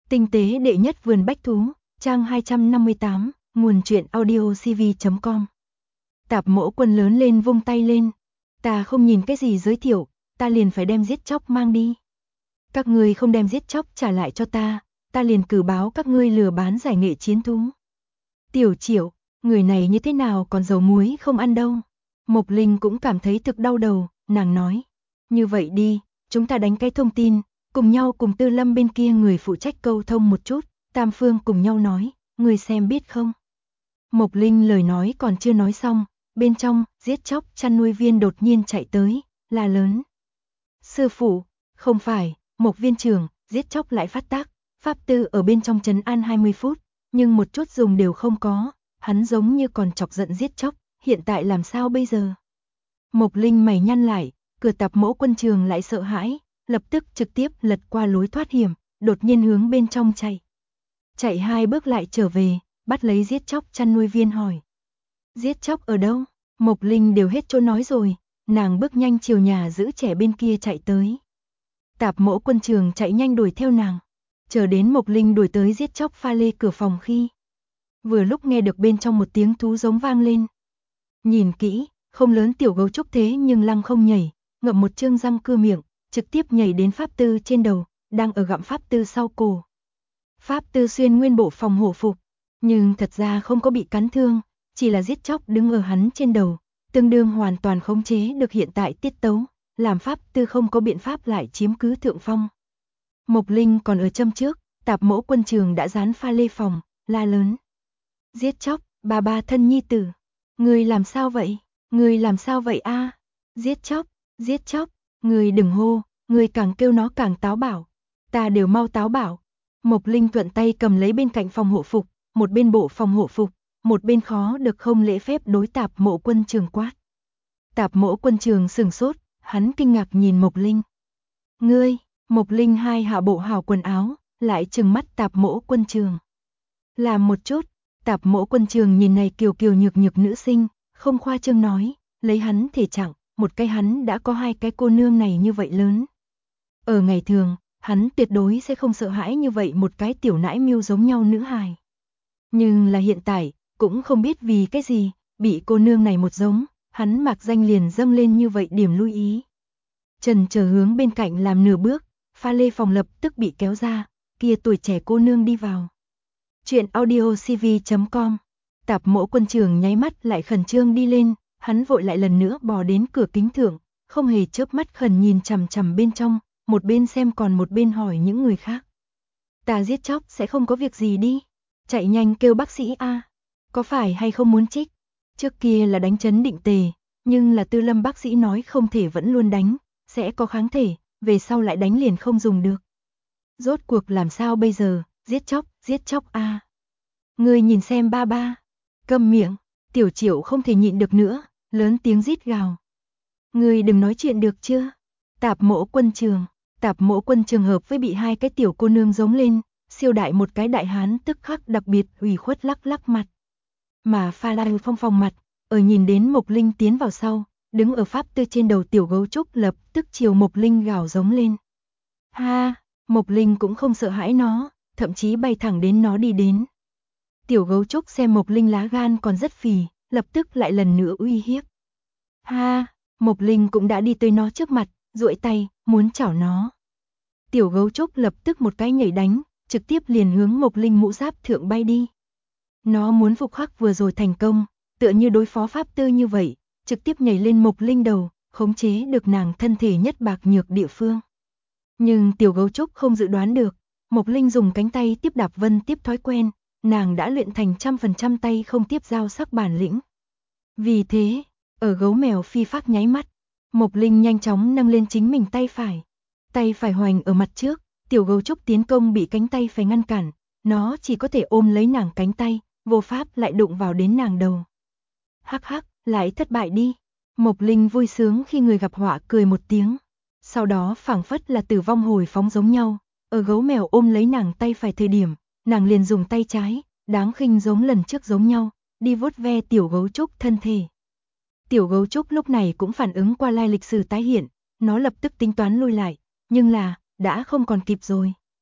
Tinh tế đệ nhất vườn bách thú, trang 258, nguồn truyện audiocv.com. Tạp Mỗ Quân lớn lên vung tay lên. Ta không nhìn cái gì giới thiệu, ta liền phải đem giết chóc mang đi. Các ngươi không đem giết chóc trả lại cho ta liền cử báo các ngươi lừa bán giải nghệ chiến thú. Tiểu Triệu, người này như thế nào còn dầu muối không ăn đâu. Mộc Linh cũng cảm thấy thực đau đầu, nàng nói. Như vậy đi, chúng ta đánh cái thông tin, cùng nhau cùng Tư Lâm bên kia người phụ trách câu thông một chút, tam phương cùng nhau nói, người xem biết không. Mộc Linh lời nói còn chưa nói xong, bên trong, giết chóc chăn nuôi viên đột nhiên chạy tới, la lớn. Sư phụ, không phải, Mộc viên trưởng, giết chóc lại phát tác, pháp tư ở bên trong trấn an 20 phút, nhưng một chút dùng đều không có, hắn giống như còn chọc giận giết chóc, hiện tại làm sao bây giờ? Mộc Linh mày nhăn lại, cửa Tạp Mỗ Quân trường lại sợ hãi, lập tức trực tiếp lật qua lối thoát hiểm, đột nhiên hướng bên trong chạy. Chạy 2 bước lại trở về, bắt lấy giết chóc chăn nuôi viên hỏi. Giết chóc ở đâu? Mộc Linh đều hết chỗ nói rồi, nàng bước nhanh chiều nhà giữ trẻ bên kia chạy tới. Tạp Mỗ Quân trường chạy nhanh đuổi theo nàng, chờ đến Mộc Linh đuổi tới giết chóc pha lê cửa phòng khi. Vừa lúc nghe được bên trong một tiếng thú giống vang lên. Nhìn kỹ, không lớn tiểu gấu trúc thế nhưng lăng không nhảy, ngậm một trương răng cưa miệng, trực tiếp nhảy đến pháp tư trên đầu, đang ở gặm pháp tư sau cổ. Pháp tư xuyên nguyên bộ phòng hộ phục, nhưng thật ra không có bị cắn thương, chỉ là giết chóc đứng ở hắn trên đầu, tương đương hoàn toàn khống chế được hiện tại tiết tấu, làm pháp tư không có biện pháp lại chiếm cứ thượng phong. Mộc Linh còn ở châm trước, Tạp Mỗ Quân trường đã dán pha lê phòng, la lớn. Giết chóc, bà thân nhi tử. Người làm sao vậy? Người làm sao vậy a? Giết chóc, người đừng hô, người càng kêu nó càng táo bạo. Ta đều mau táo bạo. Mộc Linh thuận tay cầm lấy bên cạnh phòng hộ phục, một bên bộ phòng hộ phục, một bên khó được không lễ phép đối Tạp Mỗ Quân trường quát. Tạp Mỗ Quân trường sửng sốt, hắn kinh ngạc nhìn Mộc Linh. Ngươi, Mộc Linh hai hạ bộ hào quần áo, lại trừng mắt Tạp Mỗ Quân trường. Làm một chút, Tạp Mỗ Quân trường nhìn này kiều kiều nhược nhược nữ sinh, không khoa trương nói, lấy hắn thể trạng, một cái hắn đã có 2 cái cô nương này như vậy lớn. Ở ngày thường, hắn tuyệt đối sẽ không sợ hãi như vậy một cái tiểu nãi miêu giống nhau nữ hài. Nhưng là hiện tại, cũng không biết vì cái gì, bị cô nương này một giống, hắn mạc danh liền dâng lên như vậy điểm lưu ý. Trần chờ hướng bên cạnh làm nửa bước, pha lê phòng lập tức bị kéo ra, kia tuổi trẻ cô nương đi vào. Chuyện audiocv.com. Tạp Mỗ Quân trường nháy mắt lại khẩn trương đi lên, hắn vội lại lần nữa bò đến cửa kính thượng, không hề chớp mắt khẩn nhìn chằm chằm bên trong, một bên xem còn một bên hỏi những người khác. Ta giết chóc sẽ không có việc gì đi, chạy nhanh kêu bác sĩ a. Có phải hay không muốn trích? Trước kia là đánh chấn định tề, nhưng là Tư Lâm bác sĩ nói không thể vẫn luôn đánh, sẽ có kháng thể, về sau lại đánh liền không dùng được. Rốt cuộc làm sao bây giờ, giết chóc a. Ngươi nhìn xem ba. Câm miệng, Tiểu Triệu không thể nhịn được nữa, lớn tiếng rít gào. Ngươi đừng nói chuyện được chưa? Tạp Mỗ Quân trường hợp với bị 2 cái tiểu cô nương giống lên, siêu đại một cái đại hán tức khắc đặc biệt ủy khuất lắc mặt. Mà Pha Lai Phong mặt, ở nhìn đến Mộc Linh tiến vào sau, đứng ở pháp tư trên đầu tiểu gấu trúc lập tức chiều Mộc Linh gào giống lên. Ha, Mộc Linh cũng không sợ hãi nó, thậm chí bay thẳng đến nó đi đến. Tiểu gấu trúc xem Mộc Linh lá gan còn rất phì, lập tức lại lần nữa uy hiếp. Ha, Mộc Linh cũng đã đi tới nó trước mặt, duỗi tay, muốn chảo nó. Tiểu gấu trúc lập tức một cái nhảy đánh, trực tiếp liền hướng Mộc Linh mũ giáp thượng bay đi. Nó muốn phục khắc vừa rồi thành công, tựa như đối phó pháp tư như vậy, trực tiếp nhảy lên Mộc Linh đầu, khống chế được nàng thân thể nhất bạc nhược địa phương. Nhưng tiểu gấu trúc không dự đoán được, Mộc Linh dùng cánh tay tiếp đạp vân tiếp thói quen, nàng đã luyện thành 100% tay không tiếp giao sắc bản lĩnh. Vì thế, ở gấu mèo phi phác nháy mắt, Mộc Linh nhanh chóng nâng lên chính mình tay phải hoành ở mặt trước, tiểu gấu trúc tiến công bị cánh tay phải ngăn cản, nó chỉ có thể ôm lấy nàng cánh tay, vô pháp lại đụng vào đến nàng đầu. Hắc hắc, lại thất bại đi. Mộc Linh vui sướng khi người gặp họa cười một tiếng. Sau đó phảng phất là tử vong hồi phóng giống nhau, ở gấu mèo ôm lấy nàng tay phải thời điểm, nàng liền dùng tay trái, đáng khinh giống lần trước giống nhau, đi vuốt ve tiểu gấu trúc thân thể. Tiểu gấu trúc lúc này cũng phản ứng qua lai lịch sử tái hiện, nó lập tức tính toán lui lại, nhưng là, đã không còn kịp rồi.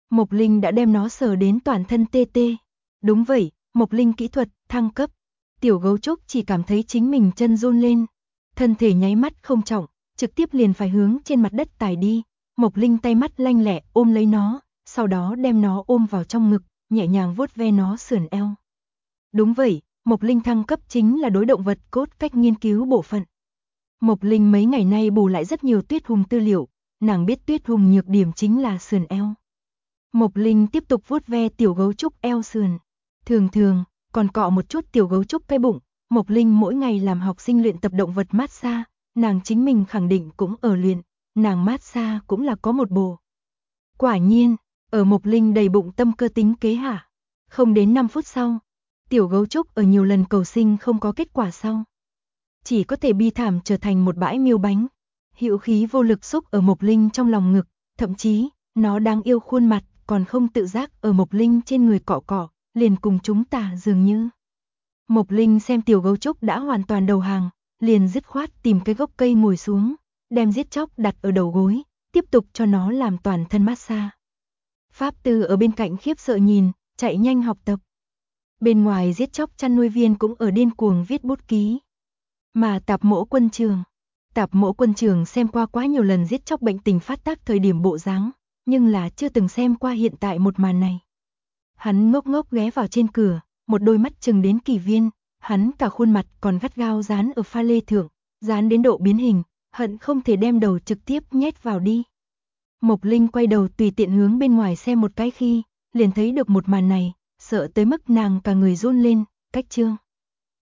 Mộc Linh đã đem nó sờ đến toàn thân tê tê. Đúng vậy, Mộc Linh kỹ thuật thăng cấp. Tiểu gấu trúc chỉ cảm thấy chính mình chân run lên. Thân thể nháy mắt không trọng, trực tiếp liền phải hướng trên mặt đất tải đi. Mộc Linh tay mắt lanh lẹ ôm lấy nó, sau đó đem nó ôm vào trong ngực, nhẹ nhàng vuốt ve nó sườn eo. Đúng vậy, Mộc Linh thăng cấp chính là đối động vật cốt cách nghiên cứu bộ phận. Mộc Linh mấy ngày nay bù lại rất nhiều Tuyết Hùng tư liệu, nàng biết Tuyết Hùng nhược điểm chính là sườn eo. Mộc Linh tiếp tục vuốt ve tiểu gấu trúc eo sườn. Thường thường, còn cọ một chút tiểu gấu trúc cái bụng. Mộc Linh mỗi ngày làm học sinh luyện tập động vật massage, nàng chính mình khẳng định cũng ở luyện, nàng massage cũng là có một bộ. Quả nhiên, ở Mộc Linh đầy bụng tâm cơ tính kế hạ. Không đến 5 phút sau, tiểu gấu trúc ở nhiều lần cầu sinh không có kết quả sau. Chỉ có thể bi thảm trở thành một bãi miêu bánh. Hữu khí vô lực xúc ở Mộc Linh trong lòng ngực, thậm chí, nó đáng yêu khuôn mặt, còn không tự giác ở Mộc Linh trên người cọ cọ, liền cùng chúng ta dường như. Mộc Linh xem tiểu gấu trúc đã hoàn toàn đầu hàng, liền dứt khoát tìm cái gốc cây ngồi xuống, đem giết chóc đặt ở đầu gối, tiếp tục cho nó làm toàn thân massage. Pháp Tư ở bên cạnh khiếp sợ nhìn, chạy nhanh học tập. Bên ngoài giết chóc chăn nuôi viên cũng ở điên cuồng viết bút ký. Mà Tạp Mỗ Quân Trường xem qua quá nhiều lần giết chóc bệnh tình phát tác thời điểm bộ dáng, nhưng là chưa từng xem qua hiện tại một màn này. Hắn ngốc ngốc ghé vào trên cửa, một đôi mắt chừng đến Kỳ Viên, hắn cả khuôn mặt còn gắt gao dán ở pha lê thượng, dán đến độ biến hình, hận không thể đem đầu trực tiếp nhét vào đi. Mộc Linh quay đầu tùy tiện hướng bên ngoài xem một cái khi, liền thấy được một màn này, sợ tới mức nàng cả người run lên, cách chương.